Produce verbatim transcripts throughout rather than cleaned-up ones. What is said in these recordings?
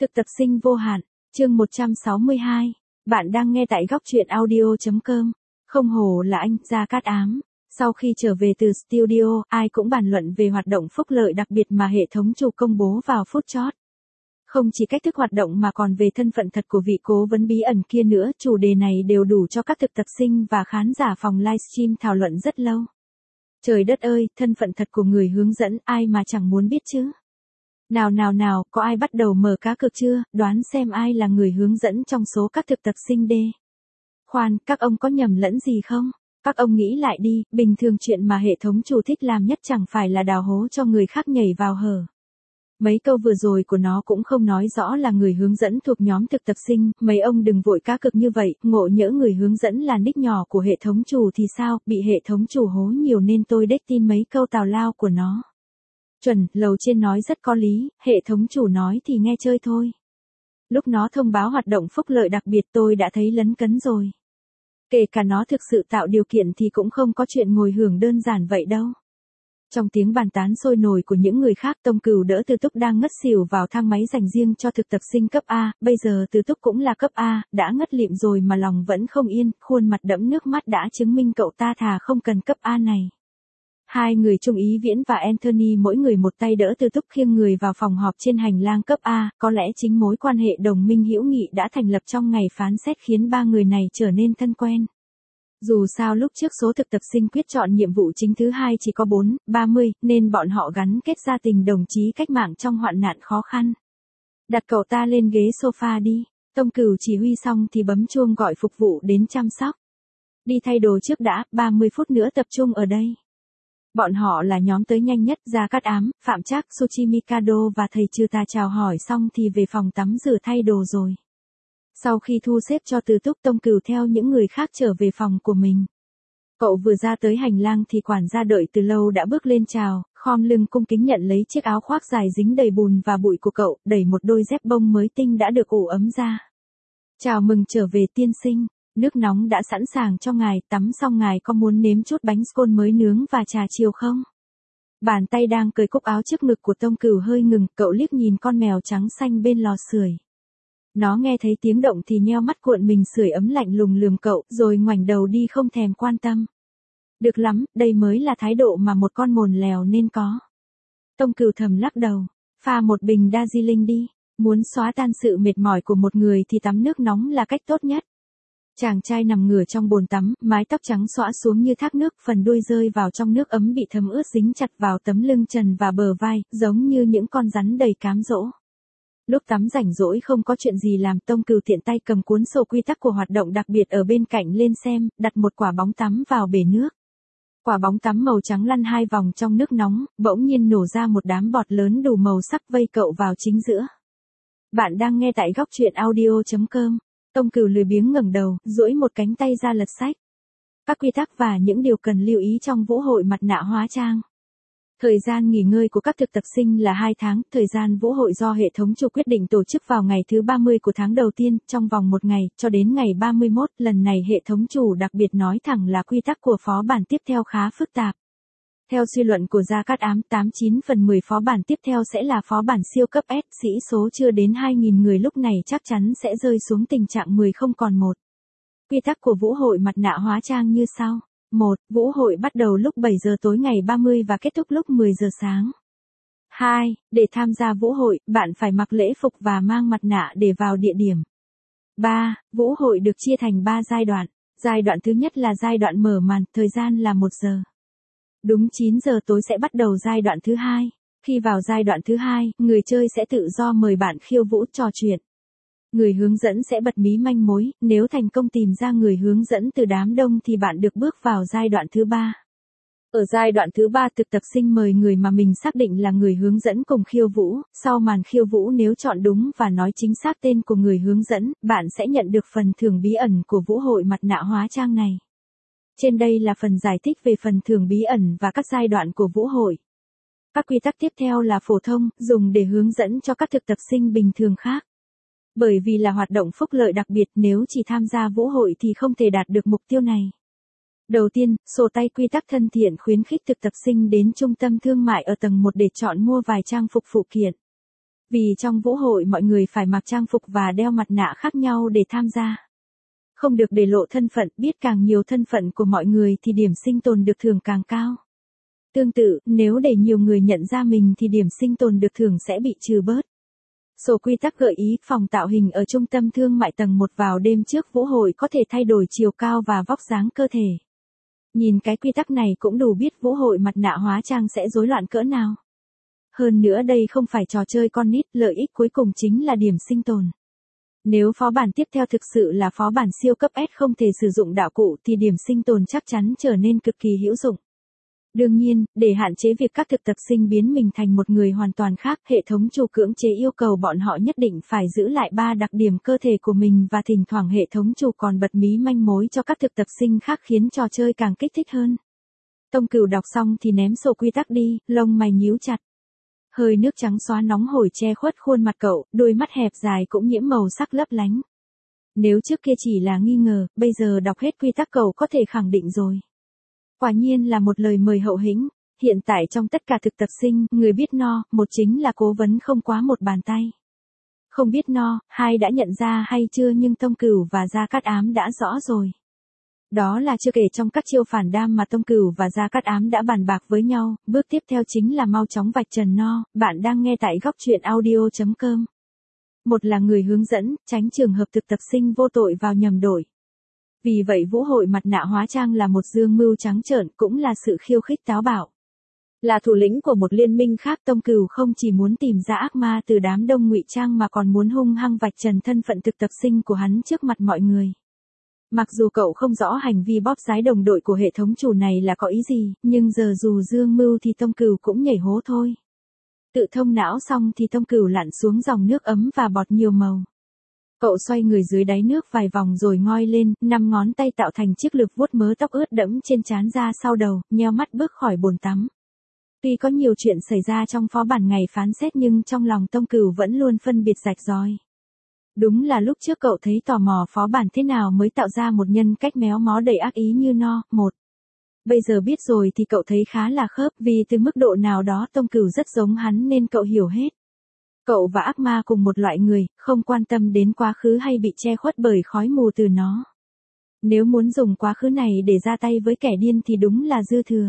Thực tập sinh vô hạn, chương một trăm sáu mươi hai. Bạn đang nghe tại góc truyện audio chấm com. Không hổ là anh, Gia Cát Ám. Sau khi trở về từ studio, ai cũng bàn luận về hoạt động phúc lợi đặc biệt mà hệ thống chủ công bố vào phút chót. Không chỉ cách thức hoạt động mà còn về thân phận thật của vị cố vấn bí ẩn kia nữa, chủ đề này đều đủ cho các thực tập sinh và khán giả phòng livestream thảo luận rất lâu. Trời đất ơi, thân phận thật của người hướng dẫn, ai mà chẳng muốn biết chứ. Nào nào nào, có ai bắt đầu mở cá cược chưa, đoán xem ai là người hướng dẫn trong số các thực tập sinh D. Khoan, các ông có nhầm lẫn gì không? Các ông nghĩ lại đi, bình thường chuyện mà hệ thống chủ thích làm nhất chẳng phải là đào hố cho người khác nhảy vào hở. Mấy câu vừa rồi của nó cũng không nói rõ là người hướng dẫn thuộc nhóm thực tập sinh, mấy ông đừng vội cá cược như vậy, ngộ nhỡ người hướng dẫn là nick nhỏ của hệ thống chủ thì sao, bị hệ thống chủ hố nhiều nên tôi đếch tin mấy câu tào lao của nó. Chuẩn, lầu trên nói rất có lý, hệ thống chủ nói thì nghe chơi thôi. Lúc nó thông báo hoạt động phúc lợi đặc biệt tôi đã thấy lấn cấn rồi. Kể cả nó thực sự tạo điều kiện thì cũng không có chuyện ngồi hưởng đơn giản vậy đâu. Trong tiếng bàn tán sôi nổi của những người khác, Tông Cửu đỡ Từ Túc đang ngất xỉu vào thang máy dành riêng cho thực tập sinh cấp A, bây giờ Từ Túc cũng là cấp A, đã ngất lịm rồi mà lòng vẫn không yên, khuôn mặt đẫm nước mắt đã chứng minh cậu ta thà không cần cấp A này. Hai người Trung Ý Viễn và Anthony mỗi người một tay đỡ Từ Túc khiêng người vào phòng họp trên hành lang cấp A, có lẽ chính mối quan hệ đồng minh hữu nghị đã thành lập trong ngày phán xét khiến ba người này trở nên thân quen. Dù sao lúc trước số thực tập sinh quyết chọn nhiệm vụ chính thứ hai chỉ có bốn, ba mươi, nên bọn họ gắn kết gia tình đồng chí cách mạng trong hoạn nạn khó khăn. Đặt cậu ta lên ghế sofa đi, Tông Cửu chỉ huy xong thì bấm chuông gọi phục vụ đến chăm sóc. Đi thay đồ trước đã, ba mươi phút nữa tập trung ở đây. Bọn họ là nhóm tới nhanh nhất, Gia Cát Ám, Phạm Trác, Suchi Mikado và thầy Trừ Tà chào hỏi xong thì về phòng tắm rửa thay đồ rồi. Sau khi thu xếp cho Từ Túc, Tông Cửu theo những người khác trở về phòng của mình. Cậu vừa ra tới hành lang thì quản gia đợi từ lâu đã bước lên chào, khom lưng cung kính nhận lấy chiếc áo khoác dài dính đầy bùn và bụi của cậu, đẩy một đôi dép bông mới tinh đã được ủ ấm ra. Chào mừng trở về tiên sinh, nước nóng đã sẵn sàng cho ngài, tắm xong ngài có muốn nếm chút bánh scone mới nướng và trà chiều không? Bàn tay đang cởi cúc áo trước ngực của Tông Cửu hơi ngừng, cậu liếc nhìn con mèo trắng xanh bên lò sưởi. Nó nghe thấy tiếng động thì nheo mắt cuộn mình sưởi ấm lạnh lùng lườm cậu, rồi ngoảnh đầu đi không thèm quan tâm. Được lắm, đây mới là thái độ mà một con mồn lèo nên có. Tông Cửu thầm lắc đầu, pha một bình Darjeeling đi, muốn xóa tan sự mệt mỏi của một người thì tắm nước nóng là cách tốt nhất. Chàng trai nằm ngửa trong bồn tắm, mái tóc trắng xõa xuống như thác nước, phần đuôi rơi vào trong nước ấm bị thấm ướt dính chặt vào tấm lưng trần và bờ vai, giống như những con rắn đầy cám dỗ. Lúc tắm rảnh rỗi không có chuyện gì làm, Tông Cửu tiện tay cầm cuốn sổ quy tắc của hoạt động đặc biệt ở bên cạnh lên xem, đặt một quả bóng tắm vào bể nước. Quả bóng tắm màu trắng lăn hai vòng trong nước nóng, bỗng nhiên nổ ra một đám bọt lớn đủ màu sắc vây cậu vào chính giữa. Bạn đang nghe tại góc truyện audio chấm com. Tông Cửu lười biếng ngẩng đầu, duỗi một cánh tay ra lật sách. Các quy tắc và những điều cần lưu ý trong vũ hội mặt nạ hóa trang. Thời gian nghỉ ngơi của các thực tập sinh là hai tháng, thời gian vũ hội do hệ thống chủ quyết định tổ chức vào ngày thứ ba mươi của tháng đầu tiên, trong vòng một ngày, cho đến ngày ba mươi mốt, lần này hệ thống chủ đặc biệt nói thẳng là quy tắc của phó bản tiếp theo khá phức tạp. Theo suy luận của Gia Cát Ám, tám mươi chín phần mười phó bản tiếp theo sẽ là phó bản siêu cấp S, sĩ số chưa đến hai nghìn người lúc này chắc chắn sẽ rơi xuống tình trạng mười không còn một. Quy tắc của vũ hội mặt nạ hóa trang như sau. một. Vũ hội bắt đầu lúc bảy giờ tối ngày ba mươi và kết thúc lúc mười giờ sáng. hai. Để tham gia vũ hội, bạn phải mặc lễ phục và mang mặt nạ để vào địa điểm. ba. Vũ hội được chia thành ba giai đoạn. Giai đoạn thứ nhất là giai đoạn mở màn, thời gian là một giờ. Đúng chín giờ tối sẽ bắt đầu giai đoạn thứ hai. Khi vào giai đoạn thứ hai, người chơi sẽ tự do mời bạn khiêu vũ trò chuyện. Người hướng dẫn sẽ bật mí manh mối, nếu thành công tìm ra người hướng dẫn từ đám đông thì bạn được bước vào giai đoạn thứ ba. Ở giai đoạn thứ ba, thực tập sinh mời người mà mình xác định là người hướng dẫn cùng khiêu vũ, sau màn khiêu vũ nếu chọn đúng và nói chính xác tên của người hướng dẫn, bạn sẽ nhận được phần thưởng bí ẩn của vũ hội mặt nạ hóa trang này. Trên đây là phần giải thích về phần thưởng bí ẩn và các giai đoạn của vũ hội. Các quy tắc tiếp theo là phổ thông, dùng để hướng dẫn cho các thực tập sinh bình thường khác. Bởi vì là hoạt động phúc lợi đặc biệt, nếu chỉ tham gia vũ hội thì không thể đạt được mục tiêu này. Đầu tiên, sổ tay quy tắc thân thiện khuyến khích thực tập sinh đến trung tâm thương mại ở tầng một để chọn mua vài trang phục phụ kiện. Vì trong vũ hội mọi người phải mặc trang phục và đeo mặt nạ khác nhau để tham gia. Không được để lộ thân phận, biết càng nhiều thân phận của mọi người thì điểm sinh tồn được thưởng càng cao. Tương tự, nếu để nhiều người nhận ra mình thì điểm sinh tồn được thưởng sẽ bị trừ bớt. Sổ quy tắc gợi ý, phòng tạo hình ở trung tâm thương mại tầng một vào đêm trước vũ hội có thể thay đổi chiều cao và vóc dáng cơ thể. Nhìn cái quy tắc này cũng đủ biết vũ hội mặt nạ hóa trang sẽ rối loạn cỡ nào. Hơn nữa đây không phải trò chơi con nít, lợi ích cuối cùng chính là điểm sinh tồn. Nếu phó bản tiếp theo thực sự là phó bản siêu cấp S không thể sử dụng đạo cụ thì điểm sinh tồn chắc chắn trở nên cực kỳ hữu dụng. Đương nhiên, để hạn chế việc các thực tập sinh biến mình thành một người hoàn toàn khác, hệ thống chủ cưỡng chế yêu cầu bọn họ nhất định phải giữ lại ba đặc điểm cơ thể của mình và thỉnh thoảng hệ thống chủ còn bật mí manh mối cho các thực tập sinh khác khiến trò chơi càng kích thích hơn. Tông Cửu đọc xong thì ném sổ quy tắc đi, lông mày nhíu chặt. Hơi nước trắng xóa nóng hổi che khuất khuôn mặt cậu, đôi mắt hẹp dài cũng nhiễm màu sắc lấp lánh. Nếu trước kia chỉ là nghi ngờ, bây giờ đọc hết quy tắc cậu có thể khẳng định rồi. Quả nhiên là một lời mời hậu hĩnh, hiện tại trong tất cả thực tập sinh, người biết no, một chính là cố vấn không quá một bàn tay. Không biết no, hai đã nhận ra hay chưa nhưng Tông Cửu và Gia Cát Ám đã rõ rồi. Đó là chưa kể trong các chiêu phản đam mà Tông Cửu và Gia Cát Ám đã bàn bạc với nhau, bước tiếp theo chính là mau chóng vạch trần no, bạn đang nghe tại góc truyện audio chấm com. Một là người hướng dẫn, tránh trường hợp thực tập sinh vô tội vào nhầm đội. Vì vậy vũ hội mặt nạ hóa trang là một dương mưu trắng trợn, cũng là sự khiêu khích táo bạo. Là thủ lĩnh của một liên minh khác, Tông Cửu không chỉ muốn tìm ra ác ma từ đám đông ngụy trang mà còn muốn hung hăng vạch trần thân phận thực tập sinh của hắn trước mặt mọi người. Mặc dù cậu không rõ hành vi bóp sái đồng đội của hệ thống chủ này là có ý gì, nhưng giờ dù dương mưu thì Tông Cửu cũng nhảy hố thôi. Tự thông não xong thì Tông Cửu lặn xuống dòng nước ấm và bọt nhiều màu. Cậu xoay người dưới đáy nước vài vòng rồi ngoi lên, năm ngón tay tạo thành chiếc lược vuốt mớ tóc ướt đẫm trên trán ra sau đầu, nheo mắt bước khỏi bồn tắm. Tuy có nhiều chuyện xảy ra trong phó bản ngày phán xét nhưng trong lòng Tông Cửu vẫn luôn phân biệt rạch ròi. Đúng là lúc trước cậu thấy tò mò phó bản thế nào mới tạo ra một nhân cách méo mó đầy ác ý như no, một. Bây giờ biết rồi thì cậu thấy khá là khớp vì từ mức độ nào đó Tông Cửu rất giống hắn nên cậu hiểu hết. Cậu và ác ma cùng một loại người, không quan tâm đến quá khứ hay bị che khuất bởi khói mù từ nó. Nếu muốn dùng quá khứ này để ra tay với kẻ điên thì đúng là dư thừa.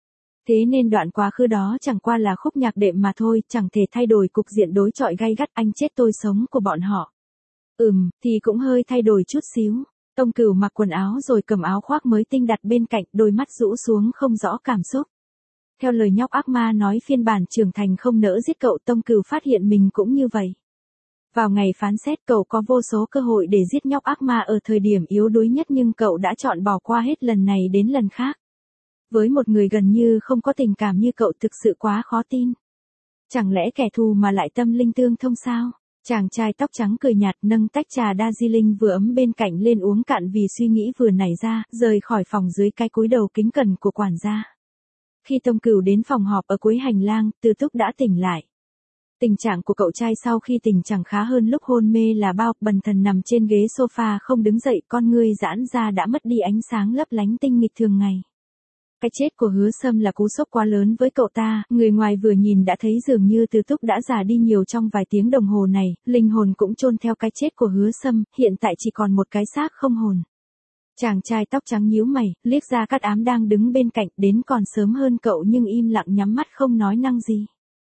Thế nên đoạn quá khứ đó chẳng qua là khúc nhạc đệm mà thôi, chẳng thể thay đổi cục diện đối chọi gay gắt anh chết tôi sống của bọn họ. Ừm, thì cũng hơi thay đổi chút xíu. Tông Cửu mặc quần áo rồi cầm áo khoác mới tinh đặt bên cạnh, đôi mắt rũ xuống không rõ cảm xúc. Theo lời nhóc ác ma nói phiên bản trưởng thành không nỡ giết cậu, Tông Cửu phát hiện mình cũng như vậy. Vào ngày phán xét cậu có vô số cơ hội để giết nhóc ác ma ở thời điểm yếu đuối nhất nhưng cậu đã chọn bỏ qua hết lần này đến lần khác. Với một người gần như không có tình cảm như cậu thực sự quá khó tin. Chẳng lẽ kẻ thù mà lại tâm linh tương thông sao? Chàng trai tóc trắng cười nhạt nâng tách trà Darjeeling vừa ấm bên cạnh lên uống cạn vì suy nghĩ vừa nảy ra, rời khỏi phòng dưới cái cúi đầu kính cẩn của quản gia. Khi Tông Cửu đến phòng họp ở cuối hành lang, Từ Túc đã tỉnh lại. Tình trạng của cậu trai sau khi tỉnh chẳng khá hơn lúc hôn mê là bao, bần thần nằm trên ghế sofa không đứng dậy, con ngươi giãn ra đã mất đi ánh sáng lấp lánh tinh nghịch thường ngày. Cái chết của Hứa Sâm là cú sốc quá lớn với cậu ta, người ngoài vừa nhìn đã thấy dường như Từ Túc đã già đi nhiều trong vài tiếng đồng hồ này, linh hồn cũng chôn theo cái chết của Hứa Sâm, hiện tại chỉ còn một cái xác không hồn. Chàng trai tóc trắng nhíu mày, liếc Gia Cát Ám đang đứng bên cạnh, đến còn sớm hơn cậu nhưng im lặng nhắm mắt không nói năng gì.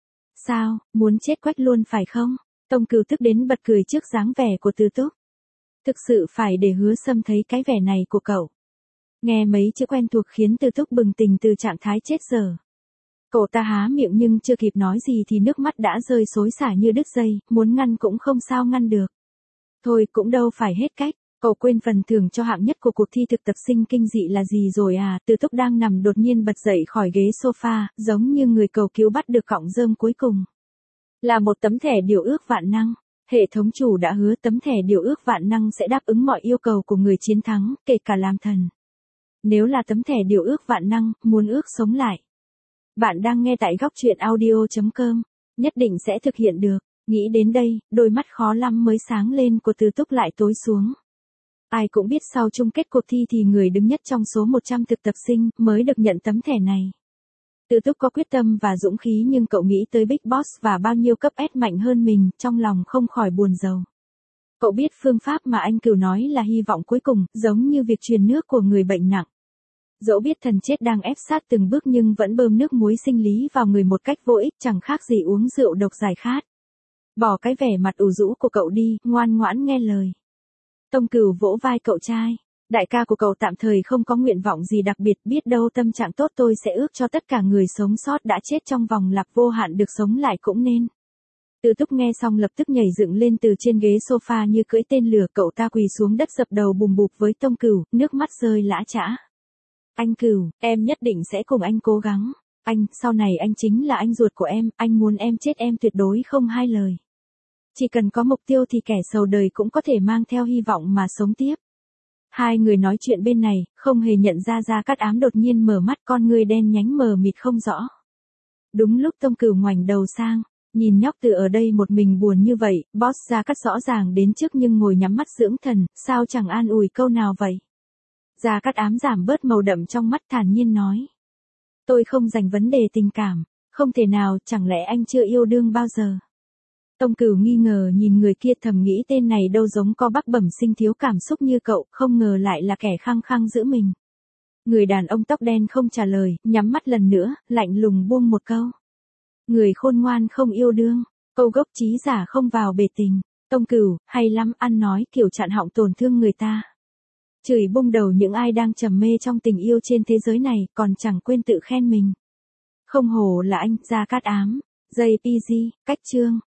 Sao, muốn chết quách luôn phải không? Tông Cửu tức đến bật cười trước dáng vẻ của Từ Túc. Thực sự phải để Hứa Sâm thấy cái vẻ này của cậu. Nghe mấy chữ quen thuộc khiến Từ Túc bừng tỉnh từ trạng thái chết dở. Cậu ta há miệng nhưng chưa kịp nói gì thì nước mắt đã rơi xối xả như đứt dây, muốn ngăn cũng không sao ngăn được. Thôi cũng đâu phải hết cách, cậu quên phần thưởng cho hạng nhất của cuộc thi thực tập sinh kinh dị là gì rồi à? Từ Túc đang nằm đột nhiên bật dậy khỏi ghế sofa, giống như người cầu cứu bắt được cọng rơm cuối cùng. Là một tấm thẻ điều ước vạn năng. Hệ thống chủ đã hứa tấm thẻ điều ước vạn năng sẽ đáp ứng mọi yêu cầu của người chiến thắng, kể cả làm thần. Nếu là tấm thẻ điều ước vạn năng, muốn ước sống lại. Bạn đang nghe tại góc truyện audio chấm com. Nhất định sẽ thực hiện được. Nghĩ đến đây, đôi mắt khó lắm mới sáng lên của Từ Túc lại tối xuống. Ai cũng biết sau chung kết cuộc thi thì người đứng nhất trong số một trăm thực tập sinh mới được nhận tấm thẻ này. Từ Túc có quyết tâm và dũng khí nhưng cậu nghĩ tới Big Boss và bao nhiêu cấp S mạnh hơn mình, trong lòng không khỏi buồn rầu. Cậu biết phương pháp mà anh Cửu nói là hy vọng cuối cùng, giống như việc truyền nước của người bệnh nặng. Dẫu biết thần chết đang ép sát từng bước nhưng vẫn bơm nước muối sinh lý vào người một cách vô ích, chẳng khác gì uống rượu độc giải khát. Bỏ cái vẻ mặt ủ rũ của cậu đi, ngoan ngoãn nghe lời. Tông Cửu vỗ vai cậu trai. Đại ca của cậu tạm thời không có nguyện vọng gì đặc biệt, biết đâu tâm trạng tốt tôi sẽ ước cho tất cả người sống sót đã chết trong vòng lặp vô hạn được sống lại cũng nên. Từ Túc nghe xong lập tức nhảy dựng lên từ trên ghế sofa như cưỡi tên lửa, cậu ta quỳ xuống đất dập đầu bùm bụp với Tông Cửu, nước mắt rơi lã chã. Anh Cửu, em nhất định sẽ cùng anh cố gắng. Anh, sau này anh chính là anh ruột của em, anh muốn em chết em tuyệt đối không hai lời. Chỉ cần có mục tiêu thì kẻ sầu đời cũng có thể mang theo hy vọng mà sống tiếp. Hai người nói chuyện bên này, không hề nhận ra Gia Cát Ám đột nhiên mở mắt, con ngươi đen nhánh mờ mịt không rõ. Đúng lúc Tông Cửu ngoảnh đầu sang, nhìn nhóc từ ở đây một mình buồn như vậy, boss Gia Cát rõ ràng đến trước nhưng ngồi nhắm mắt dưỡng thần, sao chẳng an ủi câu nào vậy. Gia Cát Ám giảm bớt màu đậm trong mắt, thản nhiên nói. Tôi không dành vấn đề tình cảm, không thể nào, chẳng lẽ anh chưa yêu đương bao giờ. Tông Cửu nghi ngờ nhìn người kia, thầm nghĩ tên này đâu giống co bắp bẩm sinh thiếu cảm xúc như cậu, không ngờ lại là kẻ khăng khăng giữ mình. Người đàn ông tóc đen không trả lời, nhắm mắt lần nữa, lạnh lùng buông một câu. Người khôn ngoan không yêu đương, câu gốc trí giả không vào bể tình. Tông Cửu, hay lắm, ăn nói kiểu chặn họng tổn thương người ta. Chửi bung đầu những ai đang trầm mê trong tình yêu trên thế giới này, còn chẳng quên tự khen mình. Không hổ là anh, Gia Cát Ám. gi pê giê, cách chương.